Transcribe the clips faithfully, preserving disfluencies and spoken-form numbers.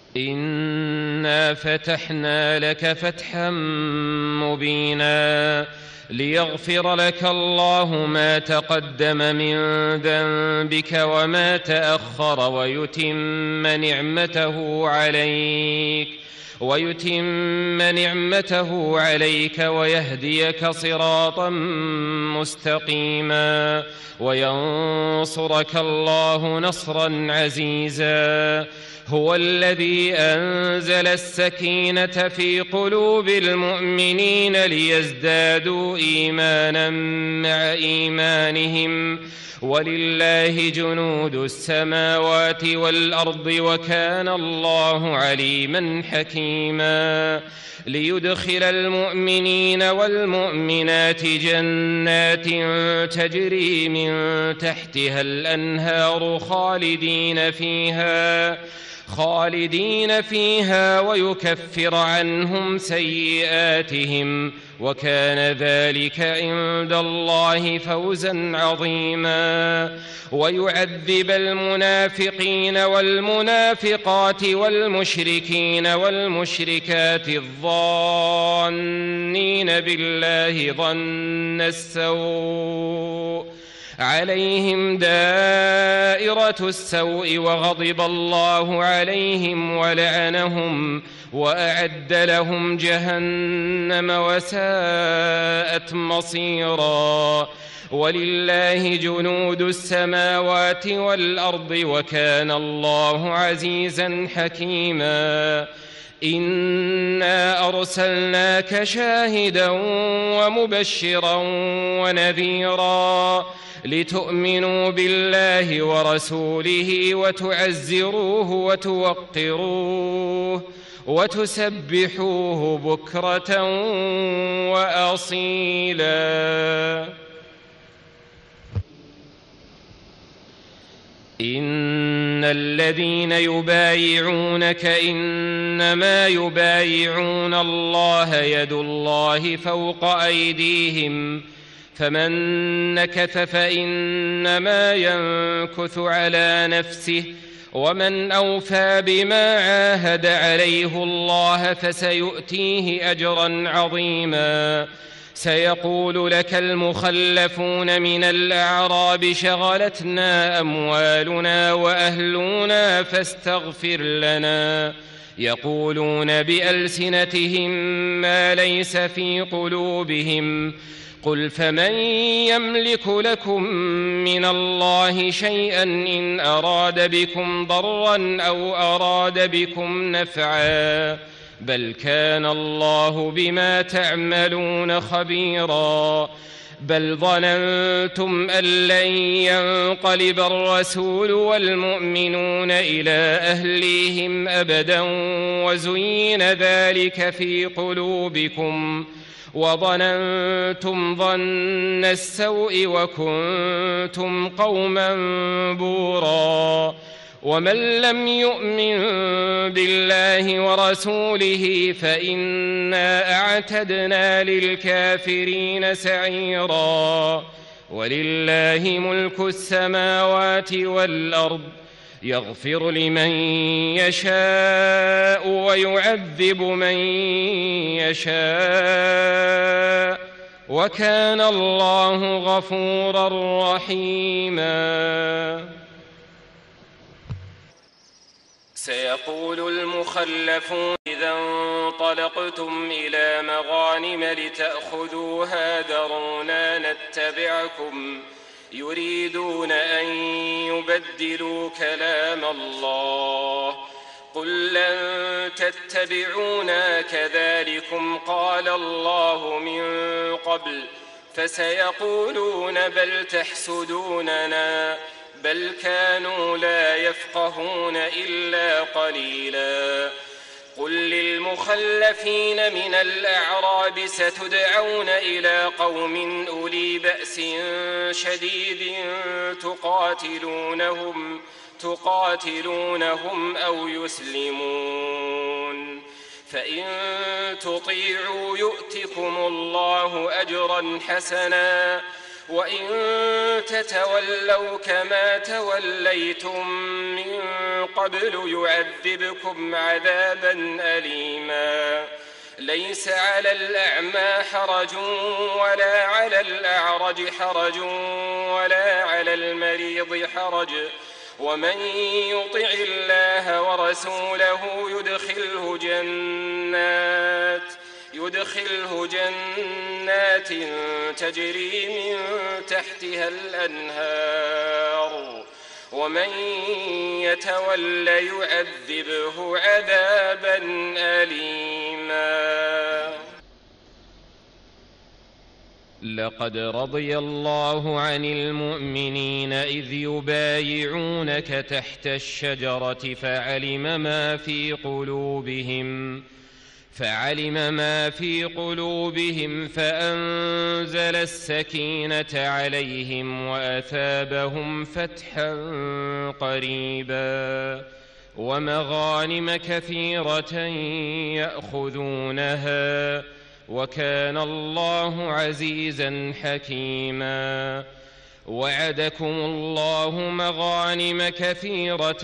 إنا فتحنا لك فتحا مبينا ليغفر لك الله ما تقدم من ذنبك وما تأخر ويتم نعمته عليك ويتم نعمته عليك ويهديك صراطا مستقيما وينصرك الله نصرا عزيزا. هو الذي أنزل السكينة في قلوب المؤمنين ليزدادوا إيمانا مع إيمانهم ولله جنود السماوات والأرض وكان الله عليما حكيما. ليدخل المؤمنين والمؤمنات جنات تجري من تحتها الأنهار خالدين فيها خالدين فيها ويكفر عنهم سيئاتهم وكان ذلك عند الله فوزا عظيما. ويعذب المنافقين والمنافقات والمشركين والمشركات الظانين بالله ظن السوء عليهم دائرة السوء وغضب الله عليهم ولعنهم وأعد لهم جهنم وساءت مصيرا. ولله جنود السماوات والأرض وكان الله عزيزا حكيما. إنا أرسلناك شاهدا ومبشرا ونذيرا لتؤمنوا بالله ورسوله وتعزروه وتوقروه وتسبحوه بكرة وأصيلا. إن الذين يبايعونك إنما يبايعون الله يد الله فوق أيديهم فمن نكث فإنما ينكث على نفسه ومن أوفى بما عاهد عليه الله فسيؤتيه أجرا عظيما. سيقول لك المخلفون من الأعراب شغلتنا أموالنا وأهلنا فاستغفر لنا يقولون بألسنتهم ما ليس في قلوبهم قل فمن يملك لكم من الله شيئا إن أراد بكم ضرا أو أراد بكم نفعا بل كان الله بما تعملون خبيرا. بل ظننتم أن لن ينقلب الرسول والمؤمنون إلى أهليهم أبدا وزين ذلك في قلوبكم وظننتم ظن السوء وكنتم قوما بورا. ومن لم يؤمن بالله ورسوله فإنا أعتدنا للكافرين سعيرا. ولله ملك السماوات والأرض يغفر لمن يشاء ويعذب من يشاء وكان الله غفورا رحيما. سيقول المخلفون إذا انطلقتم إلى مغانم لتأخذوها ذرونا نتبعكم يريدون أن يبدلوا كلام الله قل لن تتبعونا كذلكم قال الله من قبل فسيقولون بل تحسدوننا بل كانوا لا يفقهون إلا قليلا. قل للمخلفين من الأعراب ستدعون إلى قوم أولي بأس شديد تقاتلونهم تقاتلونهم أو يسلمون فإن تطيعوا يؤتكم الله أجرا حسنا وإن تتولوا كما توليتم من قبل يعذبكم عذابا أليما. ليس على الأعمى حرج ولا على الأعرج حرج ولا على المريض حرج، ومن يطع الله ورسوله يدخله جنات يدخله جنات تجري من تحتها الأنهار، ومن يتول يعذبه عذابا أليما. لقد رضي الله عن المؤمنين إذ يبايعونك تحت الشجرة فعلم ما في قلوبهم فعلم ما في قلوبهم فأنزل السكينة عليهم وأثابهم فتحا قريبا ومغانم كثيرة يأخذونها، وكان الله عزيزا حكيما. وعدكم الله مغانم كثيرة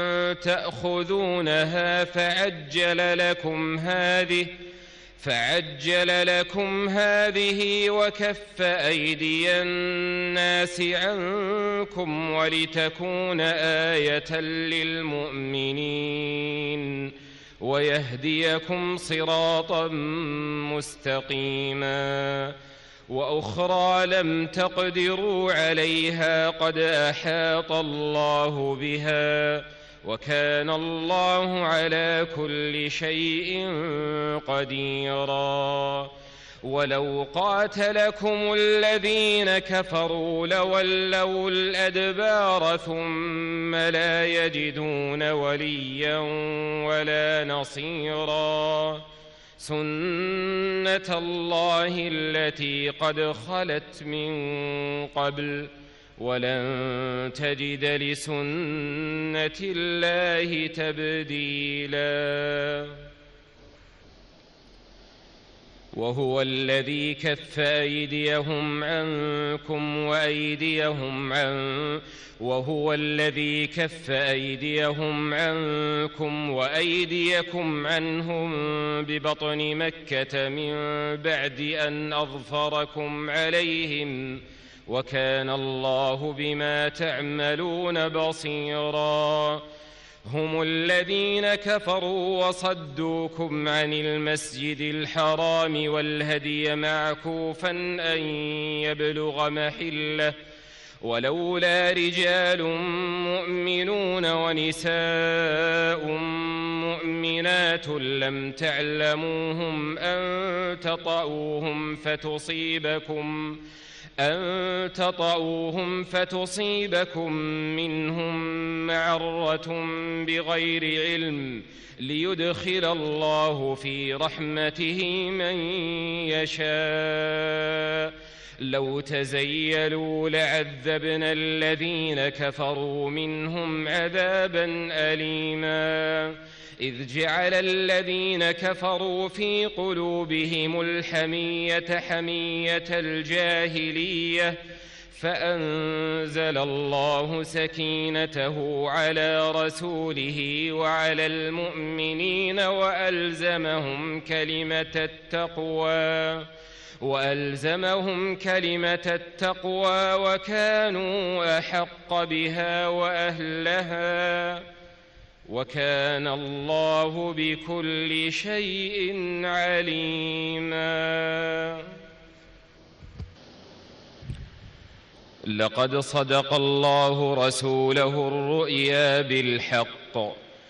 تأخذونها فعجل لكم هذه فعجل لكم هذه وكف أيدي الناس عنكم ولتكون آية للمؤمنين ويهديكم صراطا مستقيما. وأخرى لم تقدروا عليها قد أحاط الله بها، وكان الله على كل شيء قديرا. ولو قاتلكم الذين كفروا لولوا الأدبار ثم لا يجدون وليا ولا نصيرا. سنة الله التي قد خلت من قبل ولن تجد لسنة الله تبديلا. وهو الذي كف أيديهم عنكم وأيديهم عن وهو الذي كف أيديهم عنكم وأيديكم عنهم ببطن مكة من بعد أن أظفركم عليهم، وكان الله بما تعملون بصيرا. هم الذين كفروا وصدوكم عن المسجد الحرام والهدي معكوفا أن يبلغ محله، ولولا رجال مؤمنون ونساء مؤمنات لم تعلموهم أن تطؤوهم فتصيبكم أن تطؤوهم فتصيبكم منهم معرة بغير علم ليدخل الله في رحمته من يشاء. لو تزيلوا لعذبنا الذين كفروا منهم عذابا أليما. إذ جعل الذين كفروا في قلوبهم الحمية حمية الجاهلية فأنزل الله سكينته على رسوله وعلى المؤمنين وألزمهم كلمة التقوى وألزمهم كلمة التقوى وكانوا أحق بها وأهلها، وكان الله بكل شيء عليما. لقد صدق الله رسوله الرؤيا بالحق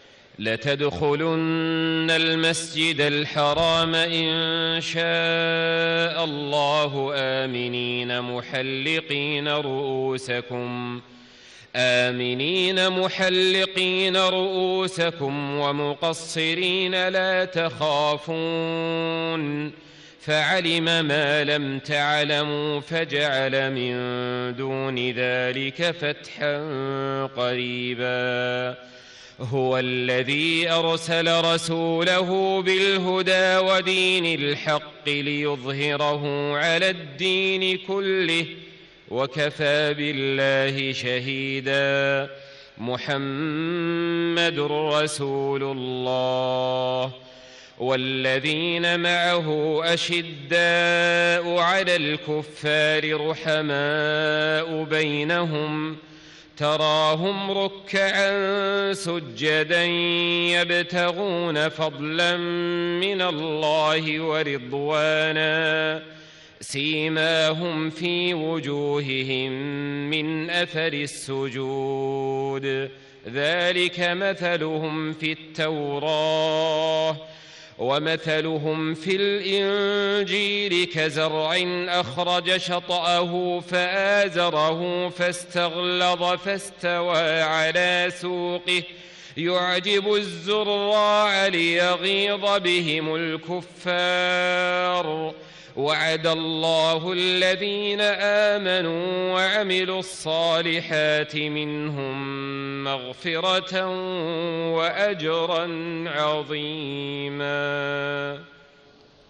لتدخلن المسجد الحرام إن شاء الله آمنين محلقين رؤوسكم آمنين محلقين رؤوسكم ومقصرين لا تخافون، فعلم ما لم تعلموا فجعل من دون ذلك فتحا قريبا. هو الذي أرسل رسوله بالهدى ودين الحق ليظهره على الدين كله وكفى بالله شهيدا. محمد رسول الله. والذين معه أشداء على الكفار رحماء بينهم تراهم ركعا سجدا يبتغون فضلا من الله ورضوانا سيماهم في وجوههم من أثر السجود ذلك مثلهم في التوراة ومثلهم في الإنجيل كزرع أخرج شطأه فآزره فاستغلظ فاستوى على سوقه يعجب الزراع ليغيظ بهم الكفار وعد الله الذين آمنوا وعملوا الصالحات منهم مغفرة وأجرا عظيما.